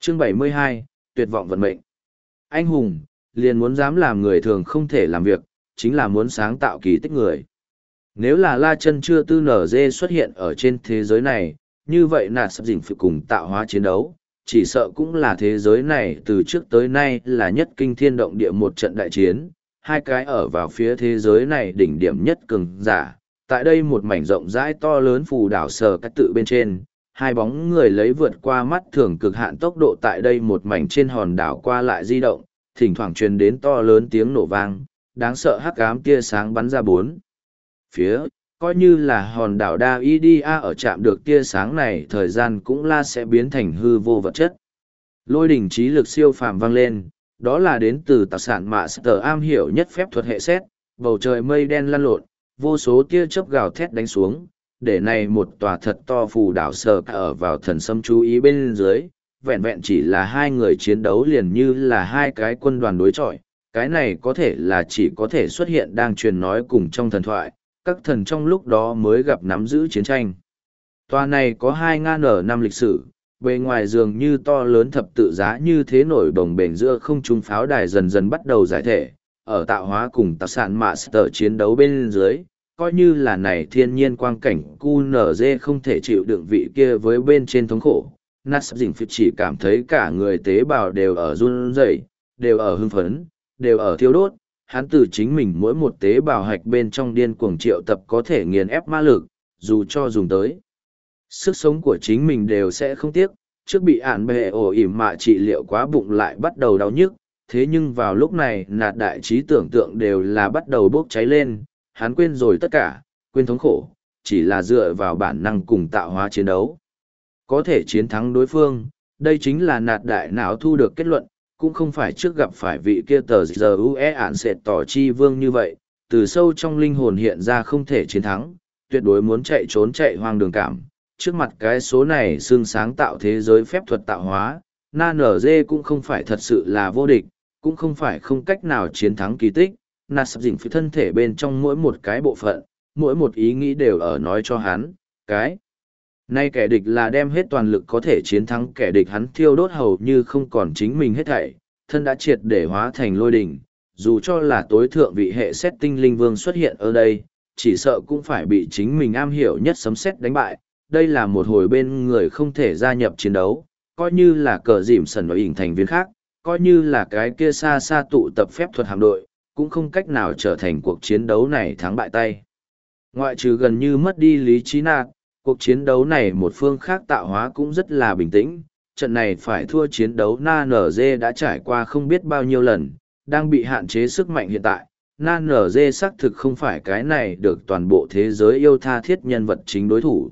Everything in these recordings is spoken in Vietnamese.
Chương 72, tuyệt vọng vận mệnh. Anh hùng, liền muốn dám làm người thường không thể làm việc, chính là muốn sáng tạo kỳ tích người. Nếu là La Chân chưa tư nở dê xuất hiện ở trên thế giới này, như vậy nạt sắp dình phải cùng tạo hóa chiến đấu, chỉ sợ cũng là thế giới này từ trước tới nay là nhất kinh thiên động địa một trận đại chiến, hai cái ở vào phía thế giới này đỉnh điểm nhất cường giả. Tại đây một mảnh rộng rãi to lớn phù đảo sờ cách tự bên trên, hai bóng người lấy vượt qua mắt thường cực hạn tốc độ tại đây một mảnh trên hòn đảo qua lại di động, thỉnh thoảng truyền đến to lớn tiếng nổ vang, đáng sợ hắc ám tia sáng bắn ra bốn phía, coi như là hòn đảo Daidia ở chạm được tia sáng này thời gian cũng là sẽ biến thành hư vô vật chất. Lôi đỉnh trí lực siêu phàm vang lên, đó là đến từ tạc sản mạ sở am hiểu nhất phép thuật hệ xét, bầu trời mây đen lăn lộn, vô số tia chớp gào thét đánh xuống, để này một tòa thật to phù đảo sờ ở vào thần sâm chú ý bên dưới, vẹn vẹn chỉ là hai người chiến đấu liền như là hai cái quân đoàn đối chọi, cái này có thể là chỉ có thể xuất hiện đang truyền nói cùng trong thần thoại, các thần trong lúc đó mới gặp nắm giữ chiến tranh. Tòa này có 2.000 năm lịch sử, bề ngoài dường như to lớn thập tự giá như thế nổi bồng bềnh giữa không trung pháo đài dần dần bắt đầu giải thể, ở tạo hóa cùng tạc sản mạ sở chiến đấu bên dưới, coi như là này thiên nhiên quang cảnh QNZ không thể chịu đựng vị kia với bên trên thống khổ. Nát sắp dình phịt chỉ cảm thấy cả người tế bào đều ở run rẩy, đều ở hưng phấn, đều ở thiêu đốt. Hắn từ chính mình mỗi một tế bào hạch bên trong điên cuồng triệu tập có thể nghiền ép ma lực, dù cho dùng tới. Sức sống của chính mình đều sẽ không tiếc, trước bị ản bệ ổ ỉm mạ trị liệu quá bụng lại bắt đầu đau nhức, thế nhưng vào lúc này nạt đại trí tưởng tượng đều là bắt đầu bốc cháy lên, hắn quên rồi tất cả, quên thống khổ, chỉ là dựa vào bản năng cùng tạo hóa chiến đấu. Có thể chiến thắng đối phương, đây chính là nạt đại não thu được kết luận, cũng không phải trước gặp phải vị kia tờ giờ ue ản sệt tỏ chi vương như vậy, từ sâu trong linh hồn hiện ra không thể chiến thắng, tuyệt đối muốn chạy trốn chạy hoang đường cảm. Trước mặt cái số này xương sáng tạo thế giới phép thuật tạo hóa, na nở dê cũng không phải thật sự là vô địch, cũng không phải không cách nào chiến thắng kỳ tích, nạt sắp dình phía thân thể bên trong mỗi một cái bộ phận, mỗi một ý nghĩ đều ở nói cho hắn, cái. Nay kẻ địch là đem hết toàn lực có thể chiến thắng kẻ địch hắn thiêu đốt hầu như không còn chính mình hết thảy, thân đã triệt để hóa thành lôi đỉnh, dù cho là tối thượng vị hệ xét tinh linh vương xuất hiện ở đây, chỉ sợ cũng phải bị chính mình am hiểu nhất sấm xét đánh bại. Đây là một hồi bên người không thể gia nhập chiến đấu, coi như là cờ dìm sần và ỉn thành viên khác, coi như là cái kia xa xa tụ tập phép thuật hạm đội, cũng không cách nào trở thành cuộc chiến đấu này thắng bại tay. Ngoại trừ gần như mất đi lý trí nạt, cuộc chiến đấu này một phương khác tạo hóa cũng rất là bình tĩnh, trận này phải thua chiến đấu NNZ đã trải qua không biết bao nhiêu lần, đang bị hạn chế sức mạnh hiện tại. NNZ xác thực không phải cái này được toàn bộ thế giới yêu tha thiết nhân vật chính đối thủ.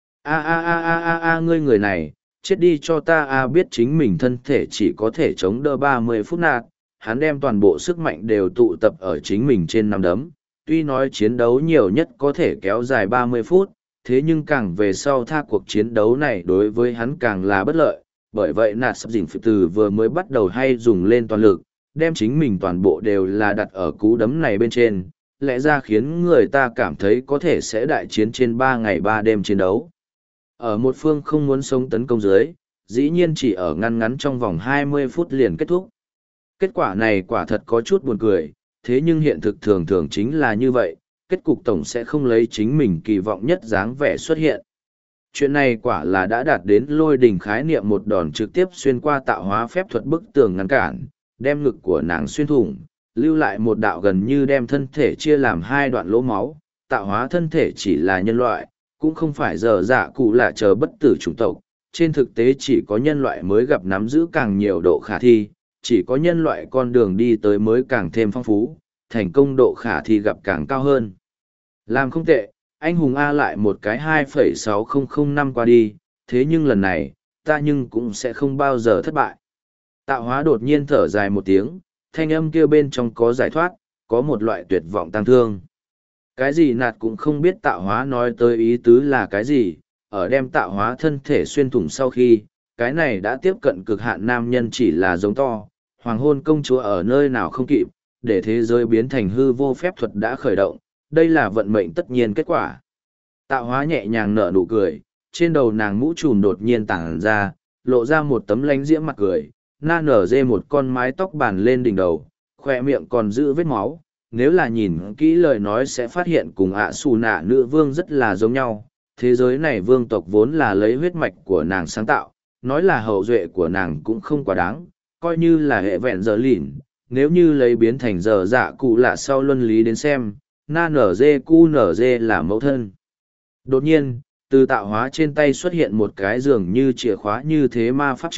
Ngươi người này, chết đi cho ta biết chính mình thân thể chỉ có thể chống đỡ 30 phút nạt, hắn đem toàn bộ sức mạnh đều tụ tập ở chính mình trên nắm đấm, tuy nói chiến đấu nhiều nhất có thể kéo dài 30 phút, thế nhưng càng về sau tha cuộc chiến đấu này đối với hắn càng là bất lợi, bởi vậy nạt sắp dình từ vừa mới bắt đầu hay dùng lên toàn lực, đem chính mình toàn bộ đều là đặt ở cú đấm này bên trên, lẽ ra khiến người ta cảm thấy có thể sẽ đại chiến trên 3 ngày 3 đêm chiến đấu. Ở một phương không muốn sống tấn công dưới, dĩ nhiên chỉ ở ngăn ngắn trong vòng 20 phút liền kết thúc. Kết quả này quả thật có chút buồn cười, thế nhưng hiện thực thường thường chính là như vậy, kết cục tổng sẽ không lấy chính mình kỳ vọng nhất dáng vẻ xuất hiện. Chuyện này quả là đã đạt đến lôi đình khái niệm một đòn trực tiếp xuyên qua tạo hóa phép thuật bức tường ngăn cản, đem ngực của nàng xuyên thủng, lưu lại một đạo gần như đem thân thể chia làm hai đoạn lỗ máu. Tạo hóa thân thể chỉ là nhân loại, cũng không phải giờ dạ cụ là chờ bất tử chủng tộc, trên thực tế chỉ có nhân loại mới gặp nắm giữ càng nhiều độ khả thi, chỉ có nhân loại con đường đi tới mới càng thêm phong phú, thành công độ khả thi gặp càng cao hơn. Làm không tệ, anh hùng A lại một cái 2,6005 năm qua đi, thế nhưng lần này, ta nhưng cũng sẽ không bao giờ thất bại. Tạo hóa đột nhiên thở dài một tiếng, thanh âm kia bên trong có giải thoát, có một loại tuyệt vọng tăng thương. Cái gì nạt cũng không biết tạo hóa nói tới ý tứ là cái gì, ở đem tạo hóa thân thể xuyên thủng sau khi, cái này đã tiếp cận cực hạn nam nhân chỉ là giống to, hoàng hôn công chúa ở nơi nào không kịp, để thế giới biến thành hư vô phép thuật đã khởi động, đây là vận mệnh tất nhiên kết quả. Tạo hóa nhẹ nhàng nở nụ cười, trên đầu nàng mũ trùm đột nhiên tản ra, lộ ra một tấm lánh diễm mặt cười, na nở dê một con mái tóc bàn lên đỉnh đầu, khoe miệng còn giữ vết máu. Nếu là nhìn kỹ lời nói sẽ phát hiện cùng ạ xù nạ nữ vương rất là giống nhau. Thế giới này vương tộc vốn là lấy huyết mạch của nàng sáng tạo, nói là hậu duệ của nàng cũng không quá đáng, coi như là hệ vẹn giờ lìn. Nếu như lấy biến thành giờ dạ cụ lạ sau luân lý đến xem, na nở dê cu nở dê là mẫu thân. Đột nhiên, từ tạo hóa trên tay xuất hiện một cái dường như chìa khóa như thế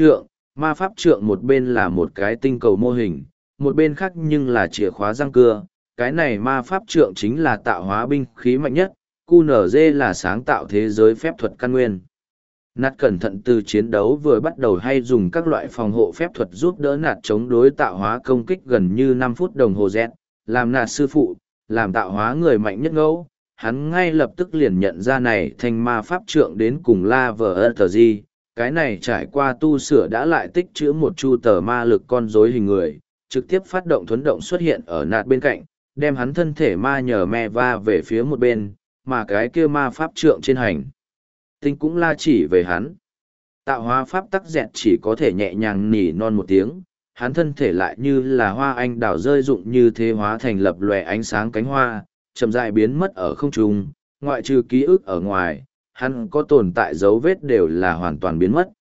ma pháp trượng một bên là một cái tinh cầu mô hình, một bên khác nhưng là chìa khóa răng cưa. Cái này ma pháp trượng chính là tạo hóa binh khí mạnh nhất, QNZ là sáng tạo thế giới phép thuật căn nguyên. Nạt cẩn thận từ chiến đấu vừa bắt đầu hay dùng các loại phòng hộ phép thuật giúp đỡ nạt chống đối tạo hóa công kích gần như 5 phút đồng hồ Z, làm nạt sư phụ, làm tạo hóa người mạnh nhất ngẫu. Hắn ngay lập tức liền nhận ra này thành ma pháp trượng đến cùng La VRTG, cái này trải qua tu sửa đã lại tích trữ một chu tờ ma lực con rối hình người, trực tiếp phát động thuấn động xuất hiện ở nạt bên cạnh, đem hắn thân thể ma nhờ me va về phía một bên, mà cái kia ma pháp trượng trên hành tinh cũng la chỉ về hắn. Tạo hóa pháp tắc dẹt chỉ có thể nhẹ nhàng nỉ non một tiếng, hắn thân thể lại như là hoa anh đào rơi rụng như thế hóa thành lập lòe ánh sáng cánh hoa, chậm rãi biến mất ở không trung, ngoại trừ ký ức ở ngoài, hắn có tồn tại dấu vết đều là hoàn toàn biến mất.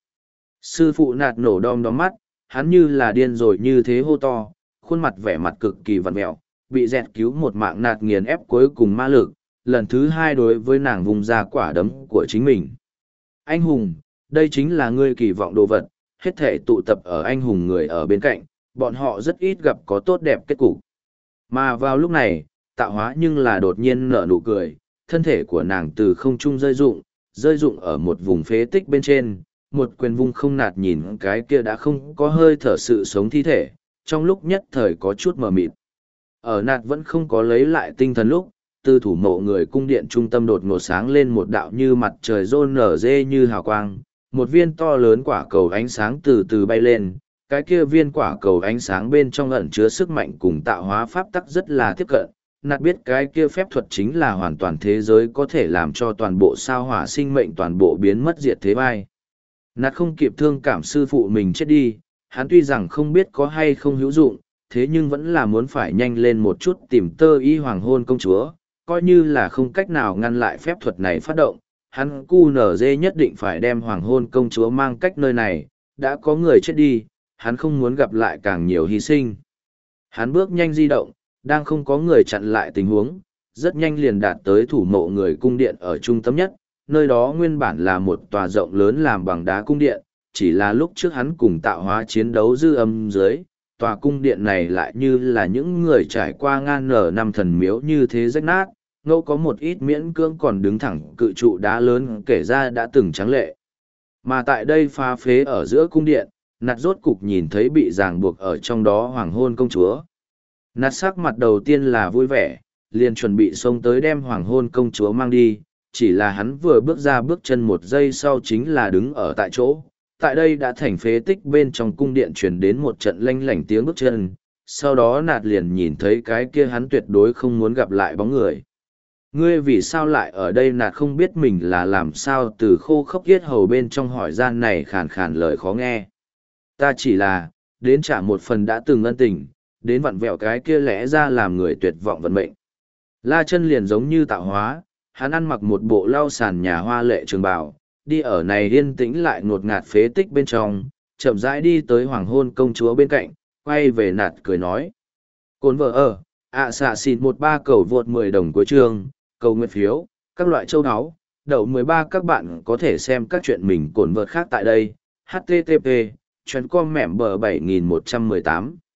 Sư phụ nạt nổ đom đóm mắt, hắn như là điên rồi như thế hô to, khuôn mặt vẻ mặt cực kỳ vặn mẹo, bị dẹt cứu một mạng nạt nghiền ép cuối cùng ma lực, lần thứ hai đối với nàng vùng ra quả đấm của chính mình. Anh hùng, đây chính là ngươi kỳ vọng đồ vật, hết thể tụ tập ở anh hùng người ở bên cạnh, bọn họ rất ít gặp có tốt đẹp kết cục. Mà vào lúc này, tạo hóa nhưng là đột nhiên nở nụ cười, thân thể của nàng từ không trung rơi rụng ở một vùng phế tích bên trên, một quyền vung không nạt nhìn cái kia đã không có hơi thở sự sống thi thể, trong lúc nhất thời có chút mờ mịt. Ở nạt vẫn không có lấy lại tinh thần lúc, từ thủ mộ người cung điện trung tâm đột ngột sáng lên một đạo như mặt trời rôn nở dê như hào quang, một viên to lớn quả cầu ánh sáng từ từ bay lên, cái kia viên quả cầu ánh sáng bên trong ẩn chứa sức mạnh cùng tạo hóa pháp tắc rất là tiếp cận. Nạt biết cái kia phép thuật chính là hoàn toàn thế giới có thể làm cho toàn bộ sao hỏa sinh mệnh toàn bộ biến mất diệt thế vai. Nạt không kịp thương cảm sư phụ mình chết đi, hắn tuy rằng không biết có hay không hữu dụng, thế nhưng vẫn là muốn phải nhanh lên một chút tìm tơ y hoàng hôn công chúa, coi như là không cách nào ngăn lại phép thuật này phát động, hắn QNZ nhất định phải đem hoàng hôn công chúa mang cách nơi này, đã có người chết đi, hắn không muốn gặp lại càng nhiều hy sinh. Hắn bước nhanh di động, đang không có người chặn lại tình huống, rất nhanh liền đạt tới thủ mộ người cung điện ở trung tâm nhất, nơi đó nguyên bản là một tòa rộng lớn làm bằng đá cung điện, chỉ là lúc trước hắn cùng tạo hóa chiến đấu dư âm dưới, tòa cung điện này lại như là những người trải qua ngang nở năm thần miếu như thế rách nát, ngẫu có một ít miễn cưỡng còn đứng thẳng cự trụ đá lớn kể ra đã từng trắng lệ. Mà tại đây pha phế ở giữa cung điện, nạt rốt cục nhìn thấy bị ràng buộc ở trong đó hoàng hôn công chúa. Nạt sắc mặt đầu tiên là vui vẻ, liền chuẩn bị xông tới đem hoàng hôn công chúa mang đi, chỉ là hắn vừa bước ra bước chân một giây sau chính là đứng ở tại chỗ. Tại đây đã thành phế tích bên trong cung điện truyền đến một trận lanh lảnh tiếng bước chân, sau đó nạt liền nhìn thấy cái kia hắn tuyệt đối không muốn gặp lại bóng người. Ngươi vì sao lại ở đây? Nạt không biết mình là làm sao từ khô khốc yết hầu bên trong hỏi gian này khàn khàn lời khó nghe. Ta chỉ là, đến trả một phần đã từng ân tình, đến vặn vẹo cái kia lẽ ra làm người tuyệt vọng vận mệnh. La Chân liền giống như tạo hóa, hắn ăn mặc một bộ lau sàn nhà hoa lệ trường bào, đi ở này yên tĩnh lại ngột ngạt phế tích bên trong, chậm rãi đi tới hoàng hôn công chúa bên cạnh, quay về nạt cười nói. Cồn vợ ở, xạ xịn 13 cầu vượt 10 đồng của trường, cầu nguyện phiếu, các loại châu áo, đậu 13 các bạn có thể xem các chuyện mình cồn vợt khác tại đây, http, chuyến com mẻm bờ 7118.